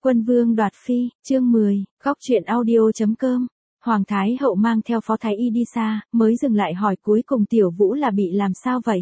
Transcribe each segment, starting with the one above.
Quân vương đoạt phi, chương 10, góc truyện audio.com. Hoàng Thái Hậu mang theo Phó Thái Y đi xa, mới dừng lại hỏi cuối cùng Tiểu Vũ là bị làm sao vậy?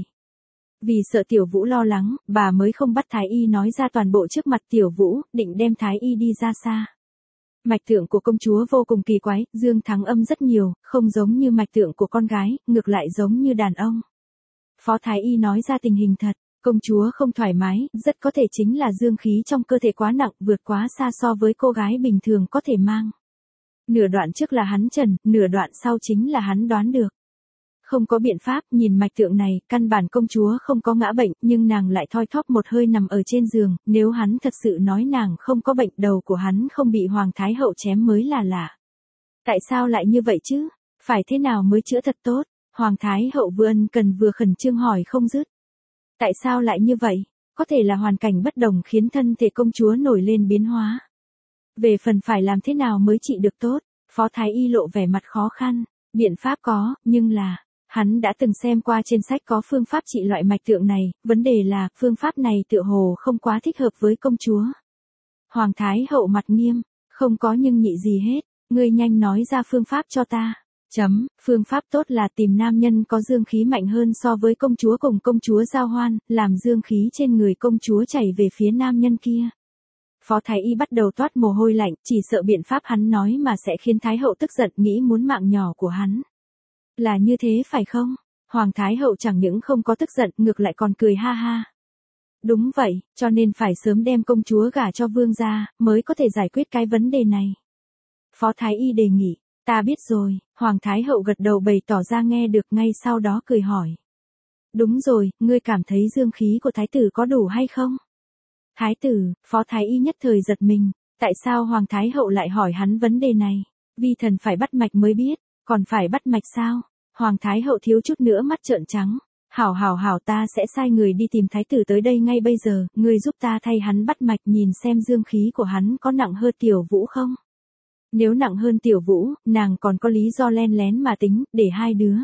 Vì sợ Tiểu Vũ lo lắng, bà mới không bắt Thái Y nói ra toàn bộ trước mặt Tiểu Vũ, định đem Thái Y đi ra xa. Mạch tượng của công chúa vô cùng kỳ quái, dương thắng âm rất nhiều, không giống như mạch tượng của con gái, ngược lại giống như đàn ông. Phó Thái Y nói ra tình hình thật. Công chúa không thoải mái, rất có thể chính là dương khí trong cơ thể quá nặng, vượt quá xa so với cô gái bình thường có thể mang. Nửa đoạn trước là hắn trần, nửa đoạn sau chính là hắn đoán được. Không có biện pháp, nhìn mạch tượng này, căn bản công chúa không có ngã bệnh, nhưng nàng lại thoi thóp một hơi nằm ở trên giường, nếu hắn thật sự nói nàng không có bệnh, đầu của hắn không bị Hoàng Thái Hậu chém mới là lạ. Tại sao lại như vậy chứ? Phải thế nào mới chữa thật tốt? Hoàng Thái Hậu vừa ân cần vừa khẩn trương hỏi không dứt. Tại sao lại như vậy? Có thể là hoàn cảnh bất đồng khiến thân thể công chúa nổi lên biến hóa. Về phần phải làm thế nào mới trị được tốt, Phó Thái Y lộ vẻ mặt khó khăn. Biện pháp có, nhưng là, hắn đã từng xem qua trên sách có phương pháp trị loại mạch tượng này, vấn đề là, phương pháp này tựa hồ không quá thích hợp với công chúa. Hoàng Thái Hậu mặt nghiêm, không có nhưng nhị gì hết, ngươi nhanh nói ra phương pháp cho ta. Phương pháp tốt là tìm nam nhân có dương khí mạnh hơn so với công chúa cùng công chúa giao hoan, làm dương khí trên người công chúa chảy về phía nam nhân kia. Phó Thái Y bắt đầu toát mồ hôi lạnh, chỉ sợ biện pháp hắn nói mà sẽ khiến Thái Hậu tức giận nghĩ muốn mạng nhỏ của hắn. Là như thế phải không? Hoàng Thái Hậu chẳng những không có tức giận, ngược lại còn cười ha ha. Đúng vậy, cho nên phải sớm đem công chúa gả cho vương gia, mới có thể giải quyết cái vấn đề này. Phó Thái Y đề nghị. Ta biết rồi, Hoàng Thái Hậu gật đầu bày tỏ ra nghe được, ngay sau đó cười hỏi. Đúng rồi, ngươi cảm thấy dương khí của Thái tử có đủ hay không? Thái tử, Phó Thái Y nhất thời giật mình, tại sao Hoàng Thái Hậu lại hỏi hắn vấn đề này? Vi thần phải bắt mạch mới biết, còn phải bắt mạch sao? Hoàng Thái Hậu thiếu chút nữa mắt trợn trắng. Hảo ta sẽ sai người đi tìm Thái tử tới đây ngay bây giờ, ngươi giúp ta thay hắn bắt mạch nhìn xem dương khí của hắn có nặng hơn Tiểu Vũ không? Nếu nặng hơn Tiểu Vũ, nàng còn có lý do len lén mà tính, để hai đứa.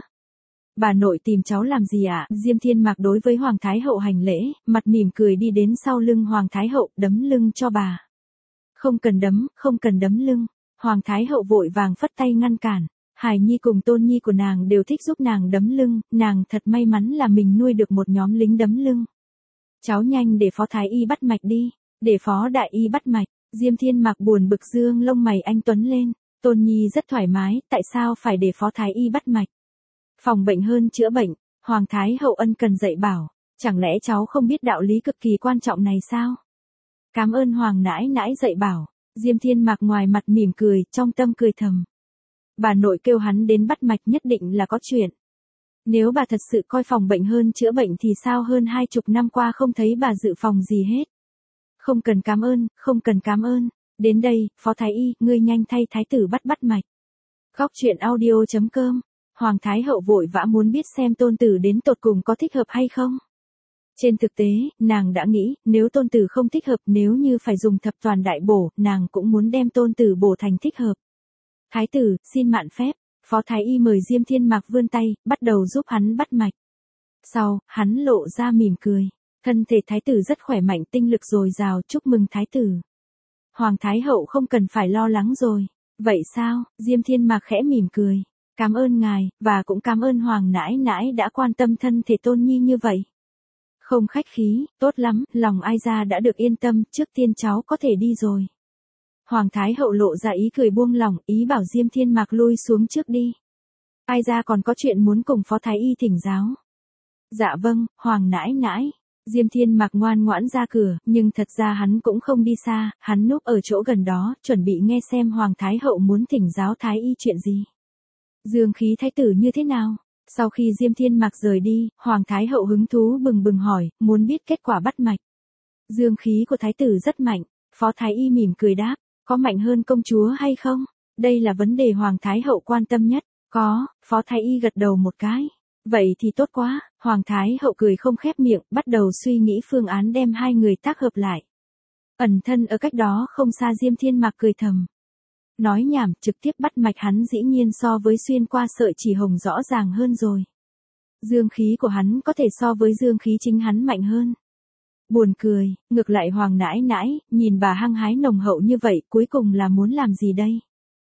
Bà nội tìm cháu làm gì ạ? Diêm Thiên Mạc đối với Hoàng Thái Hậu hành lễ, mặt mỉm cười đi đến sau lưng Hoàng Thái Hậu, đấm lưng cho bà. Không cần đấm lưng. Hoàng Thái Hậu vội vàng phất tay ngăn cản. Hải Nhi cùng Tôn Nhi của nàng đều thích giúp nàng đấm lưng, nàng thật may mắn là mình nuôi được một nhóm lính đấm lưng. Cháu nhanh để Phó Thái Y bắt mạch đi, để Phó Đại Y bắt mạch. Diêm Thiên Mạc buồn bực dương lông mày anh tuấn lên, Tôn Nhi rất thoải mái, tại sao phải để Phó Thái Y bắt mạch? Phòng bệnh hơn chữa bệnh, Hoàng Thái Hậu ân cần dạy bảo, chẳng lẽ cháu không biết đạo lý cực kỳ quan trọng này sao? Cảm ơn Hoàng nãi nãi dạy bảo, Diêm Thiên Mạc ngoài mặt mỉm cười, trong tâm cười thầm. Bà nội kêu hắn đến bắt mạch nhất định là có chuyện. Nếu bà thật sự coi phòng bệnh hơn chữa bệnh thì sao hơn 20 năm qua không thấy bà dự phòng gì hết? Không cần cảm ơn. Đến đây, Phó Thái Y, ngươi nhanh thay Thái tử bắt mạch. Góc truyện audio.com. Hoàng Thái Hậu vội vã muốn biết xem tôn tử đến tột cùng có thích hợp hay không. Trên thực tế, nàng đã nghĩ, nếu tôn tử không thích hợp, nếu như phải dùng thập toàn đại bổ, nàng cũng muốn đem tôn tử bổ thành thích hợp. Thái tử, xin mạn phép. Phó Thái Y mời Diêm Thiên Mạc vươn tay, bắt đầu giúp hắn bắt mạch. Sau, hắn lộ ra mỉm cười. Thân thể Thái tử rất khỏe mạnh, tinh lực dồi dào, chúc mừng Thái tử. Hoàng Thái Hậu không cần phải lo lắng rồi. Vậy sao? Diêm Thiên Mạc khẽ mỉm cười. Cảm ơn ngài, và cũng cảm ơn Hoàng nãi nãi đã quan tâm thân thể Tôn Nhi như vậy. Không khách khí, tốt lắm, lòng ai ra đã được yên tâm, trước tiên cháu có thể đi rồi. Hoàng Thái Hậu lộ ra ý cười buông lỏng, ý bảo Diêm Thiên Mạc lui xuống trước đi. Ai ra còn có chuyện muốn cùng Phó Thái Y thỉnh giáo. Dạ vâng, Hoàng nãi nãi. Diêm Thiên Mạc ngoan ngoãn ra cửa, nhưng thật ra hắn cũng không đi xa, hắn núp ở chỗ gần đó, chuẩn bị nghe xem Hoàng Thái Hậu muốn thỉnh giáo Thái Y chuyện gì. Dương khí Thái tử như thế nào? Sau khi Diêm Thiên Mạc rời đi, Hoàng Thái Hậu hứng thú bừng bừng hỏi, muốn biết kết quả bắt mạch. Dương khí của Thái tử rất mạnh, Phó Thái Y mỉm cười đáp, có mạnh hơn công chúa hay không? Đây là vấn đề Hoàng Thái Hậu quan tâm nhất. Có, Phó Thái Y gật đầu một cái. Vậy thì tốt quá, Hoàng Thái Hậu cười không khép miệng, bắt đầu suy nghĩ phương án đem hai người tác hợp lại. Ẩn thân ở cách đó không xa Diêm Thiên Mạc cười thầm. Nói nhảm, trực tiếp bắt mạch hắn dĩ nhiên so với xuyên qua sợi chỉ hồng rõ ràng hơn rồi. Dương khí của hắn có thể so với dương khí chính hắn mạnh hơn. Buồn cười, ngược lại Hoàng nãi nãi, nhìn bà hăng hái nồng hậu như vậy, cuối cùng là muốn làm gì đây?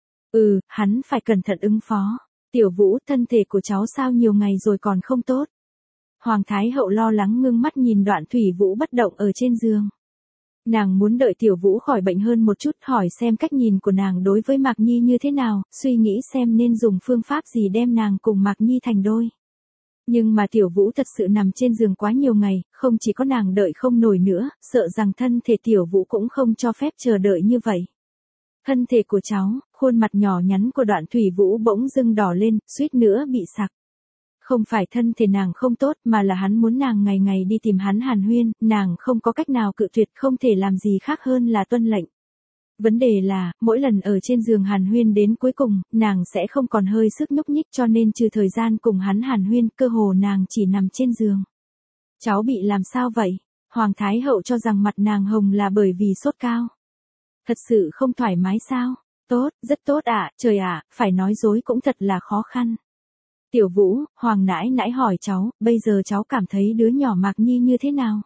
Hắn phải cẩn thận ứng phó. Tiểu Vũ, thân thể của cháu sao nhiều ngày rồi còn không tốt? Hoàng Thái Hậu lo lắng ngưng mắt nhìn Đoạn Thủy Vũ bất động ở trên giường. Nàng muốn đợi Tiểu Vũ khỏi bệnh hơn một chút, hỏi xem cách nhìn của nàng đối với Mạc Nhi như thế nào, suy nghĩ xem nên dùng phương pháp gì đem nàng cùng Mạc Nhi thành đôi. Nhưng mà Tiểu Vũ thật sự nằm trên giường quá nhiều ngày, không chỉ có nàng đợi không nổi nữa, sợ rằng thân thể Tiểu Vũ cũng không cho phép chờ đợi như vậy. Thân thể của cháu, khuôn mặt nhỏ nhắn của Đoạn Thủy Vũ bỗng dưng đỏ lên, suýt nữa bị sặc. Không phải thân thể nàng không tốt mà là hắn muốn nàng ngày ngày đi tìm hắn hàn huyên, nàng không có cách nào cự tuyệt, không thể làm gì khác hơn là tuân lệnh. Vấn đề là, mỗi lần ở trên giường hàn huyên đến cuối cùng, nàng sẽ không còn hơi sức nhúc nhích, cho nên trừ thời gian cùng hắn hàn huyên, cơ hồ nàng chỉ nằm trên giường. Cháu bị làm sao vậy? Hoàng Thái Hậu cho rằng mặt nàng hồng là bởi vì sốt cao. Thật sự không thoải mái sao? Tốt, rất tốt ạ, trời ạ, phải nói dối cũng thật là khó khăn. Tiểu Vũ, Hoàng nãi nãi hỏi cháu, bây giờ cháu cảm thấy đứa nhỏ Mạc Nhi như thế nào?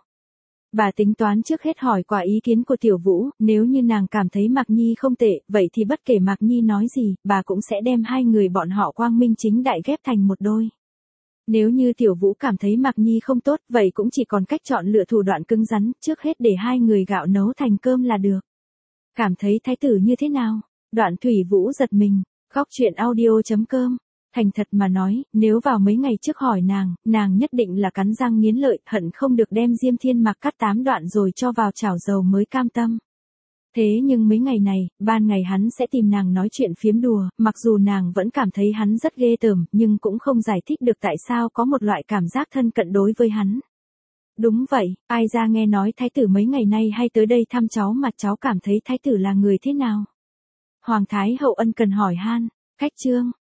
Bà tính toán trước hết hỏi qua ý kiến của Tiểu Vũ, nếu như nàng cảm thấy Mạc Nhi không tệ, vậy thì bất kể Mạc Nhi nói gì, bà cũng sẽ đem hai người bọn họ quang minh chính đại ghép thành một đôi. Nếu như Tiểu Vũ cảm thấy Mạc Nhi không tốt, vậy cũng chỉ còn cách chọn lựa thủ đoạn cứng rắn, trước hết để hai người gạo nấu thành cơm là được. Cảm thấy thái tử như thế nào? Đoạn Thủy Vũ giật mình, Góc Truyện Audio.com. Thành thật mà nói, nếu vào mấy ngày trước hỏi nàng nhất định là cắn răng nghiến lợi, hận không được đem Diêm Thiên Mạc cắt 8 đoạn rồi cho vào chảo dầu mới cam tâm. Thế nhưng mấy ngày này, ban ngày hắn sẽ tìm nàng nói chuyện phiếm đùa, mặc dù nàng vẫn cảm thấy hắn rất ghê tởm, nhưng cũng không giải thích được tại sao có một loại cảm giác thân cận đối với hắn. Đúng vậy, ai ra nghe nói thái tử mấy ngày nay hay tới đây thăm cháu mà cháu cảm thấy thái tử là người thế nào? Hoàng Thái Hậu ân cần hỏi han, cách chương.